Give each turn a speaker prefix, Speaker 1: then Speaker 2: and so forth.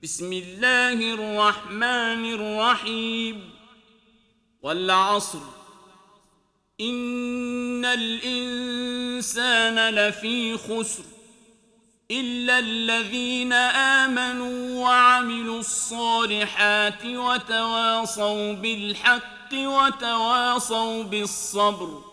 Speaker 1: بسم الله الرحمن الرحيم والعصر إن الإنسان لفي خسر إلا الذين آمنوا وعملوا الصالحات وتواصوا بالحق وتواصوا بالصبر